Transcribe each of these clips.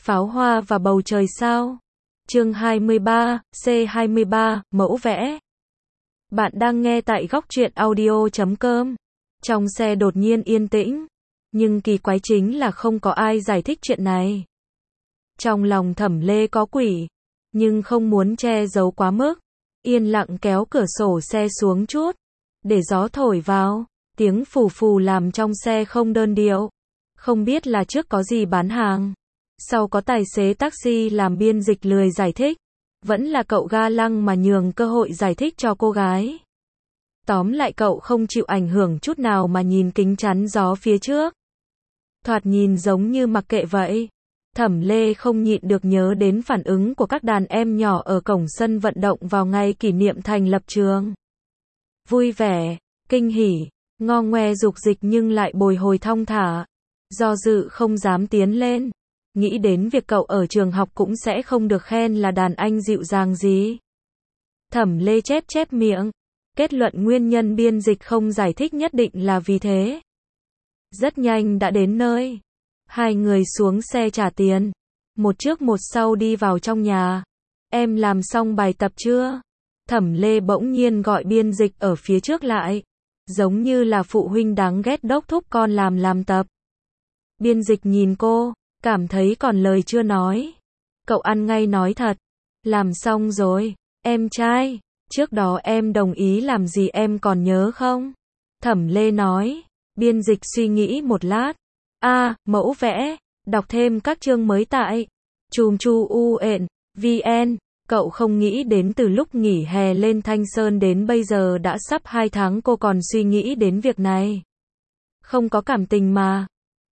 Pháo hoa và bầu trời sao? Chương 23, C23, mẫu vẽ. Bạn đang nghe tại góc truyện audio.com. Trong xe đột nhiên yên tĩnh, nhưng kỳ quái chính là không có ai giải thích chuyện này. Trong lòng Thẩm Lê có quỷ, nhưng không muốn che giấu quá mức, yên lặng kéo cửa sổ xe xuống chút, để gió thổi vào, tiếng phù phù làm trong xe không đơn điệu. Không biết là trước có gì bán hàng, sau có tài xế taxi làm biên dịch lười giải thích, vẫn là cậu ga lăng mà nhường cơ hội giải thích cho cô gái. Tóm lại cậu không chịu ảnh hưởng chút nào mà nhìn kính chắn gió phía trước. Thoạt nhìn giống như mặc kệ vậy. Thẩm Lê không nhịn được nhớ đến phản ứng của các đàn em nhỏ ở cổng sân vận động vào ngày kỷ niệm thành lập trường. Vui vẻ, kinh hỉ, ngo ngoe dục dịch nhưng lại bồi hồi thong thả. Do dự không dám tiến lên. Nghĩ đến việc cậu ở trường học cũng sẽ không được khen là đàn anh dịu dàng gì. Thẩm Lê chép miệng. Kết luận nguyên nhân biên dịch không giải thích nhất định là vì thế. Rất nhanh đã đến nơi. Hai người xuống xe trả tiền. Một trước một sau đi vào trong nhà. Em làm xong bài tập chưa? Thẩm Lê bỗng nhiên gọi biên dịch ở phía trước lại. Giống như là phụ huynh đáng ghét đốc thúc con làm tập. Biên dịch nhìn cô, cảm thấy còn lời chưa nói. Cậu ăn ngay nói thật. Làm xong rồi, em trai. Trước đó em đồng ý làm gì em còn nhớ không? Thẩm Lê nói. Biên dịch suy nghĩ một lát. Mẫu vẽ. Đọc thêm các chương mới tại chùm chu UN, VN. Cậu không nghĩ đến từ lúc nghỉ hè lên Thanh Sơn đến bây giờ đã sắp 2 tháng cô còn suy nghĩ đến việc này. Không có cảm tình mà.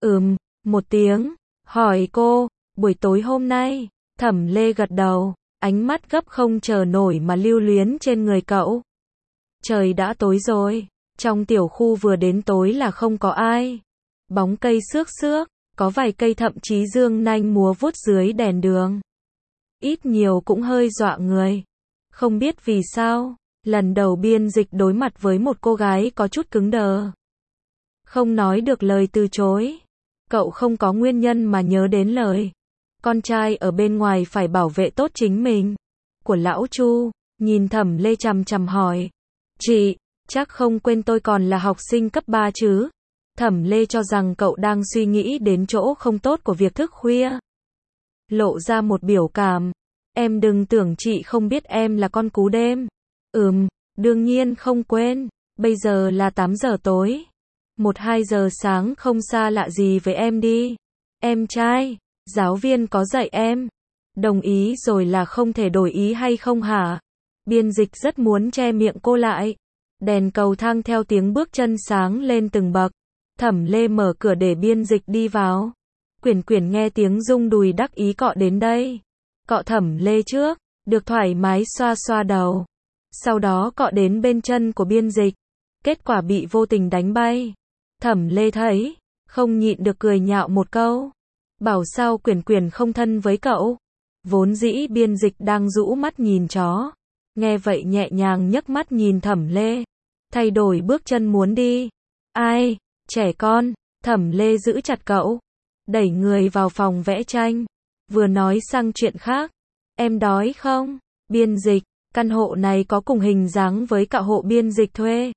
Một tiếng. Hỏi cô, buổi tối hôm nay. Thẩm Lê gật đầu. Ánh mắt gấp không chờ nổi mà lưu luyến trên người cậu. Trời đã tối rồi. Trong tiểu khu vừa đến tối là không có ai. Bóng cây xước, có vài cây thậm chí dương nanh múa vuốt dưới đèn đường. Ít nhiều cũng hơi dọa người. Không biết vì sao, lần đầu biên dịch đối mặt với một cô gái có chút cứng đờ. Không nói được lời từ chối. Cậu không có nguyên nhân mà nhớ đến lời. Con trai ở bên ngoài phải bảo vệ tốt chính mình. Của lão Chu, nhìn Thẩm Lê chằm hỏi. Chị, chắc không quên tôi còn là học sinh cấp 3 chứ? Thẩm Lê cho rằng cậu đang suy nghĩ đến chỗ không tốt của việc thức khuya. Lộ ra một biểu cảm. Em đừng tưởng chị không biết em là con cú đêm. Đương nhiên không quên. Bây giờ là 8 giờ tối. 1-2 giờ sáng không xa lạ gì với em đi. Em trai, giáo viên có dạy em. Đồng ý rồi là không thể đổi ý hay không hả? Biên dịch rất muốn che miệng cô lại. Đèn cầu thang theo tiếng bước chân sáng lên từng bậc. Thẩm Lê mở cửa để biên dịch đi vào. Quyển nghe tiếng rung đùi đắc ý cọ đến đây. Cọ Thẩm Lê trước, được thoải mái xoa đầu. Sau đó cọ đến bên chân của biên dịch. Kết quả bị vô tình đánh bay. Thẩm Lê thấy, không nhịn được cười nhạo một câu. Bảo sao Quyển không thân với cậu. Vốn dĩ biên dịch đang rũ mắt nhìn chó. Nghe vậy nhẹ nhàng nhấc mắt nhìn Thẩm Lê. Thay đổi bước chân muốn đi. Ai, trẻ con. Thẩm Lê giữ chặt cậu. Đẩy người vào phòng vẽ tranh. Vừa nói sang chuyện khác. Em đói không? Biên dịch, căn hộ này có cùng hình dáng với cả hộ biên dịch thuê.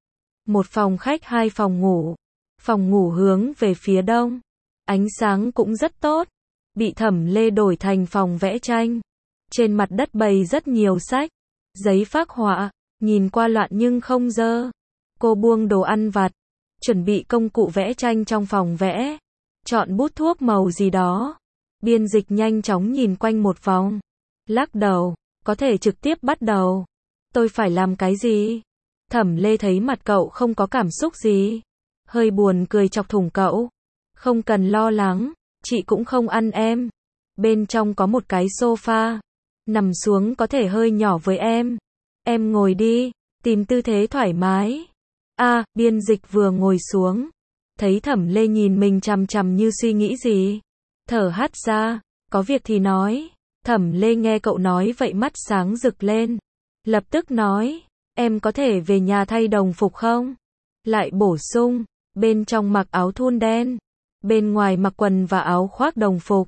Một phòng khách 2 phòng ngủ. Phòng ngủ hướng về phía đông. Ánh sáng cũng rất tốt. Bị Thẩm Lê đổi thành phòng vẽ tranh. Trên mặt đất bày rất nhiều sách. Giấy phác họa. Nhìn qua loạn nhưng không dơ. Cô buông đồ ăn vặt. Chuẩn bị công cụ vẽ tranh trong phòng vẽ. Chọn bút thuốc màu gì đó. Biên dịch nhanh chóng nhìn quanh một vòng. Lắc đầu. Có thể trực tiếp bắt đầu. Tôi phải làm cái gì? Thẩm Lê thấy mặt cậu không có cảm xúc gì. Hơi buồn cười chọc thủng cậu. Không cần lo lắng. Chị cũng không ăn em. Bên trong có một cái sofa. Nằm xuống có thể hơi nhỏ với em. Em ngồi đi. Tìm tư thế thoải mái. Biên dịch vừa ngồi xuống. Thấy Thẩm Lê nhìn mình chằm như suy nghĩ gì. Thở hắt ra. Có việc thì nói. Thẩm Lê nghe cậu nói vậy mắt sáng rực lên. Lập tức nói. Em có thể về nhà thay đồng phục không? Lại bổ sung. Bên trong mặc áo thun đen. Bên ngoài mặc quần và áo khoác đồng phục.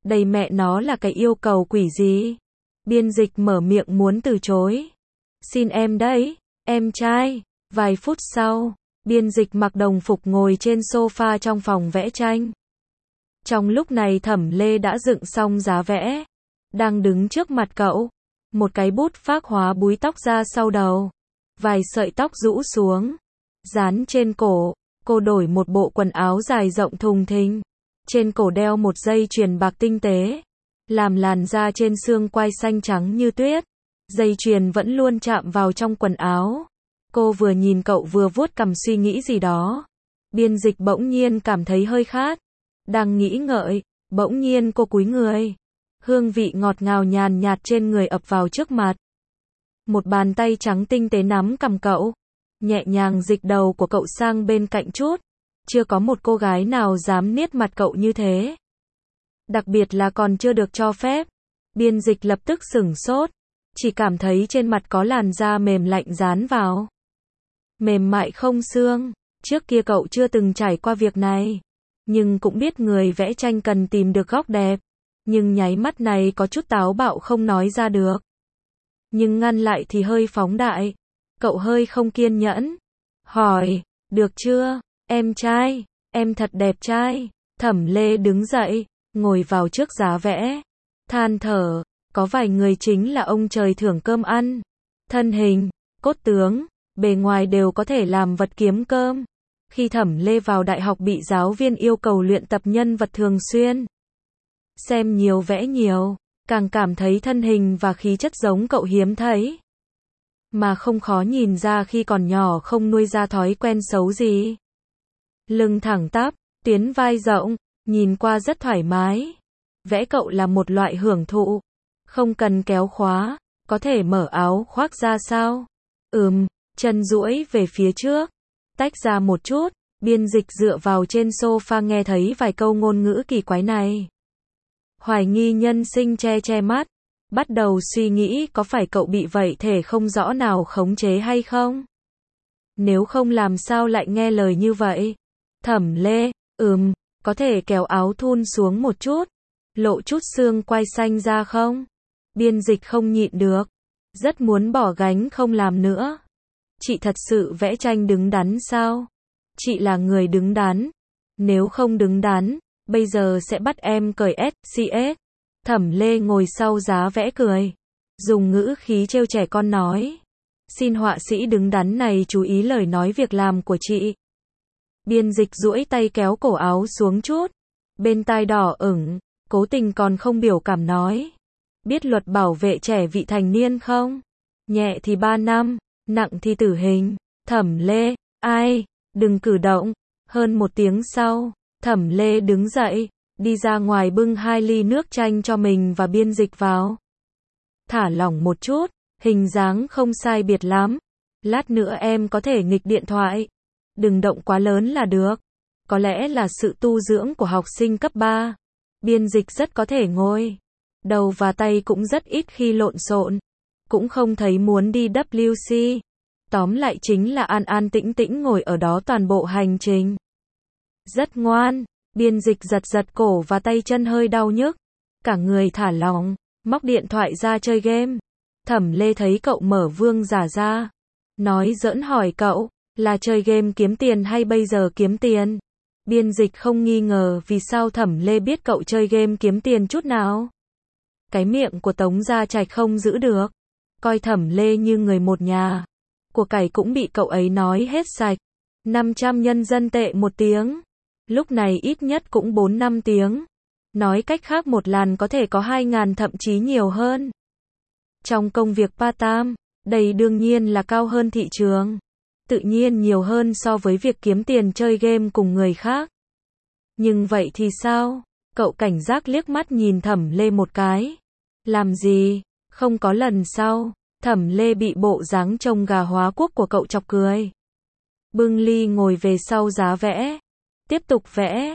Đây mẹ nó là cái yêu cầu quỷ gì? Biên dịch mở miệng muốn từ chối. Xin em đấy, em trai. Vài phút sau, biên dịch mặc đồng phục ngồi trên sofa trong phòng vẽ tranh. Trong lúc này Thẩm Lê đã dựng xong giá vẽ, đang đứng trước mặt cậu. Một cái bút phác hóa búi tóc ra sau đầu, vài sợi tóc rũ xuống, dán trên cổ. Cô đổi một bộ quần áo dài rộng thùng thình, trên cổ đeo một dây chuyền bạc tinh tế, làm làn da trên xương quai xanh trắng như tuyết. Dây chuyền vẫn luôn chạm vào trong quần áo. Cô vừa nhìn cậu vừa vuốt cằm suy nghĩ gì đó. Biên dịch bỗng nhiên cảm thấy hơi khát. Đang nghĩ ngợi, bỗng nhiên cô cúi người. Hương vị ngọt ngào nhàn nhạt trên người ập vào trước mặt. Một bàn tay trắng tinh tế nắm cằm cậu, nhẹ nhàng dịch đầu của cậu sang bên cạnh chút. Chưa có một cô gái nào dám niết mặt cậu như thế. Đặc biệt là còn chưa được cho phép. Biên dịch lập tức sửng sốt, chỉ cảm thấy trên mặt có làn da mềm lạnh dán vào. Mềm mại không xương, trước kia cậu chưa từng trải qua việc này. Nhưng cũng biết người vẽ tranh cần tìm được góc đẹp. Nhưng nháy mắt này có chút táo bạo không nói ra được. Nhưng ngăn lại thì hơi phóng đại. Cậu hơi không kiên nhẫn. Hỏi, được chưa, em trai, em thật đẹp trai. Thẩm Lê đứng dậy, ngồi vào trước giá vẽ. Than thở, có vài người chính là ông trời thưởng cơm ăn. Thân hình, cốt tướng, bề ngoài đều có thể làm vật kiếm cơm. Khi Thẩm Lê vào đại học bị giáo viên yêu cầu luyện tập nhân vật thường xuyên. Xem nhiều vẽ nhiều, càng cảm thấy thân hình và khí chất giống cậu hiếm thấy. Mà không khó nhìn ra khi còn nhỏ không nuôi ra thói quen xấu gì. Lưng thẳng tắp, tuyến vai rộng, nhìn qua rất thoải mái. Vẽ cậu là một loại hưởng thụ. Không cần kéo khóa, có thể mở áo khoác ra sao? Chân duỗi về phía trước, tách ra một chút. Biên dịch dựa vào trên sofa nghe thấy vài câu ngôn ngữ kỳ quái này. Hoài nghi nhân sinh che mắt. Bắt đầu suy nghĩ có phải cậu bị vậy thể không rõ nào khống chế hay không? Nếu không làm sao lại nghe lời như vậy? Thẩm Lê, có thể kéo áo thun xuống một chút, lộ chút xương quai xanh ra không? Biên dịch không nhịn được, rất muốn bỏ gánh không làm nữa. Chị thật sự vẽ tranh đứng đắn sao? Chị là người đứng đắn. Nếu không đứng đắn, bây giờ sẽ bắt em cởi SCS. Thẩm Lê ngồi sau giá vẽ cười, dùng ngữ khí trêu trẻ con nói. Xin họa sĩ đứng đắn này chú ý lời nói việc làm của chị. Biên dịch duỗi tay kéo cổ áo xuống chút, bên tai đỏ ửng, cố tình còn không biểu cảm nói. Biết luật bảo vệ trẻ vị thành niên không? Nhẹ thì 3 năm, nặng thì tử hình. Thẩm Lê, ai, đừng cử động. Hơn 1 tiếng sau, Thẩm Lê đứng dậy, đi ra ngoài bưng 2 ly nước chanh cho mình và biên dịch vào. Thả lỏng một chút, hình dáng không sai biệt lắm. Lát nữa em có thể nghịch điện thoại. Đừng động quá lớn là được. Có lẽ là sự tu dưỡng của học sinh cấp 3. Biên dịch rất có thể ngồi. Đầu và tay cũng rất ít khi lộn xộn. Cũng không thấy muốn đi WC. Tóm lại chính là an an tĩnh tĩnh ngồi ở đó toàn bộ hành trình. Rất ngoan. Biên dịch giật giật cổ và tay chân hơi đau nhức. Cả người thả lỏng, móc điện thoại ra chơi game. Thẩm Lê thấy cậu mở vương giả ra. Nói giỡn hỏi cậu, là chơi game kiếm tiền hay bây giờ kiếm tiền? Biên dịch không nghi ngờ vì sao Thẩm Lê biết cậu chơi game kiếm tiền chút nào. Cái miệng của Tống Gia Trạch không giữ được. Coi Thẩm Lê như người một nhà. Của cải cũng bị cậu ấy nói hết sạch. 500 nhân dân tệ 1 tiếng. Lúc này ít nhất cũng 4-5 tiếng. Nói cách khác một lần có thể có 2.000 thậm chí nhiều hơn. Trong công việc part-time, đây đương nhiên là cao hơn thị trường. Tự nhiên nhiều hơn so với việc kiếm tiền chơi game cùng người khác. Nhưng vậy thì sao? Cậu cảnh giác liếc mắt nhìn Thẩm Lê một cái. Làm gì? Không có lần sau. Thẩm Lê bị bộ dáng trông gà hóa quốc của cậu chọc cười. Bưng ly ngồi về sau giá vẽ. Tiếp tục vẽ.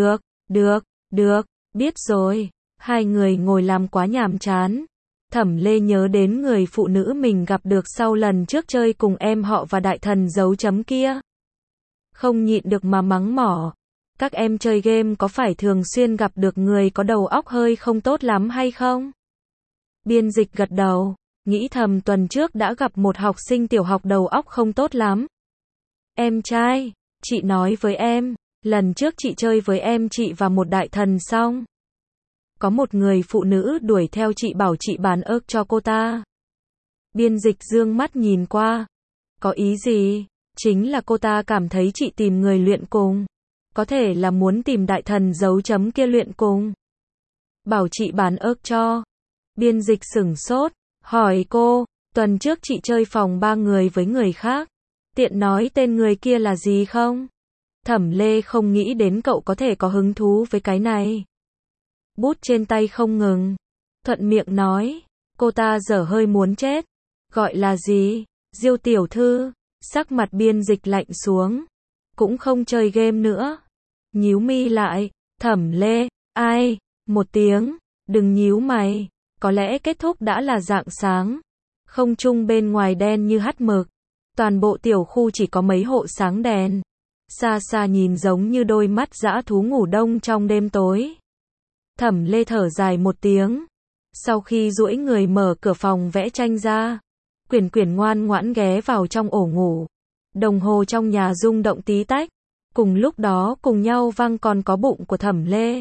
Được, biết rồi. Hai người ngồi làm quá nhàm chán. Thẩm Lê nhớ đến người phụ nữ mình gặp được sau lần trước chơi cùng em họ và đại thần dấu chấm kia. Không nhịn được mà mắng mỏ. Các em chơi game có phải thường xuyên gặp được người có đầu óc hơi không tốt lắm hay không? Biên dịch gật đầu, nghĩ thầm tuần trước đã gặp một học sinh tiểu học đầu óc không tốt lắm. Em trai, chị nói với em, lần trước chị chơi với em chị và một đại thần xong. Có một người phụ nữ đuổi theo chị bảo chị bán ớt cho cô ta. Biên dịch dương mắt nhìn qua. Có ý gì? Chính là cô ta cảm thấy chị tìm người luyện cùng. Có thể là muốn tìm đại thần dấu chấm kia luyện cùng. Bảo chị bán ớt cho. Biên dịch sửng sốt, hỏi cô, tuần trước chị chơi phòng 3 người với người khác. Tiện nói tên người kia là gì không? Thẩm Lê không nghĩ đến cậu có thể có hứng thú với cái này. Bút trên tay không ngừng. Thuận miệng nói, cô ta dở hơi muốn chết. Gọi là gì? Diêu tiểu thư. Sắc mặt biên dịch lạnh xuống. Cũng không chơi game nữa. Nhíu mi lại. Thẩm Lê, ai? Một tiếng. Đừng nhíu mày. Có lẽ kết thúc đã là rạng sáng. Không trung bên ngoài đen như hắt mực. Toàn bộ tiểu khu chỉ có mấy hộ sáng đèn. Xa xa nhìn giống như đôi mắt dã thú ngủ đông trong đêm tối. Thẩm Lê thở dài một tiếng. Sau khi duỗi người mở cửa phòng vẽ tranh ra, Quyển Quyển ngoan ngoãn ghé vào trong ổ ngủ. Đồng hồ trong nhà rung động tí tách. Cùng lúc đó cùng nhau vang còn có bụng của Thẩm Lê.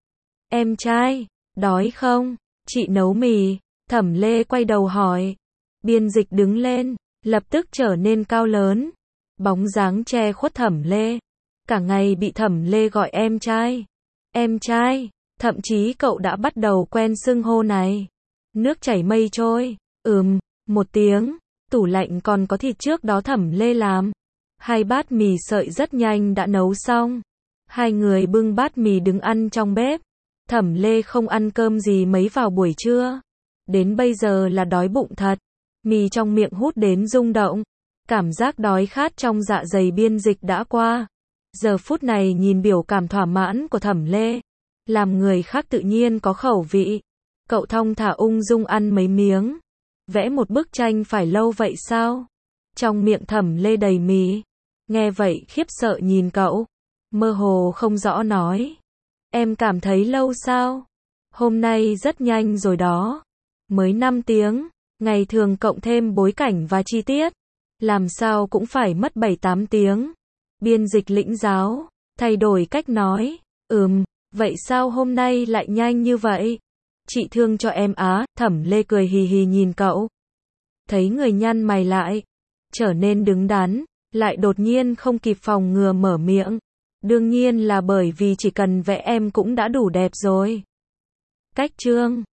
Em trai, đói không? Chị nấu mì. Thẩm Lê quay đầu hỏi. Biên dịch đứng lên, lập tức trở nên cao lớn. Bóng dáng che khuất Thẩm Lê. Cả ngày bị Thẩm Lê gọi em trai. Em trai, thậm chí cậu đã bắt đầu quen xưng hô này. Nước chảy mây trôi. Một tiếng. Tủ lạnh còn có thịt trước đó Thẩm Lê làm. 2 bát mì sợi rất nhanh đã nấu xong. 2 người bưng bát mì đứng ăn trong bếp. Thẩm Lê không ăn cơm gì mấy vào buổi trưa. Đến bây giờ là đói bụng thật. Mì trong miệng hút đến rung động. Cảm giác đói khát trong dạ dày biên dịch đã qua. Giờ phút này nhìn biểu cảm thỏa mãn của Thẩm Lê. Làm người khác tự nhiên có khẩu vị. Cậu thong thả ung dung ăn mấy miếng. Vẽ một bức tranh phải lâu vậy sao? Trong miệng Thẩm Lê đầy mì. Nghe vậy khiếp sợ nhìn cậu. Mơ hồ không rõ nói. Em cảm thấy lâu sao? Hôm nay rất nhanh rồi đó. Mới 5 tiếng. Ngày thường cộng thêm bối cảnh và chi tiết. Làm sao cũng phải mất 7-8 tiếng. Biên dịch lĩnh giáo. Thay đổi cách nói. Vậy sao hôm nay lại nhanh như vậy? Chị thương cho em á. Thẩm Lê cười hì hì nhìn cậu. Thấy người nhăn mày lại. Trở nên đứng đắn. Lại đột nhiên không kịp phòng ngừa mở miệng. Đương nhiên là bởi vì chỉ cần vẽ em cũng đã đủ đẹp rồi. Cách chương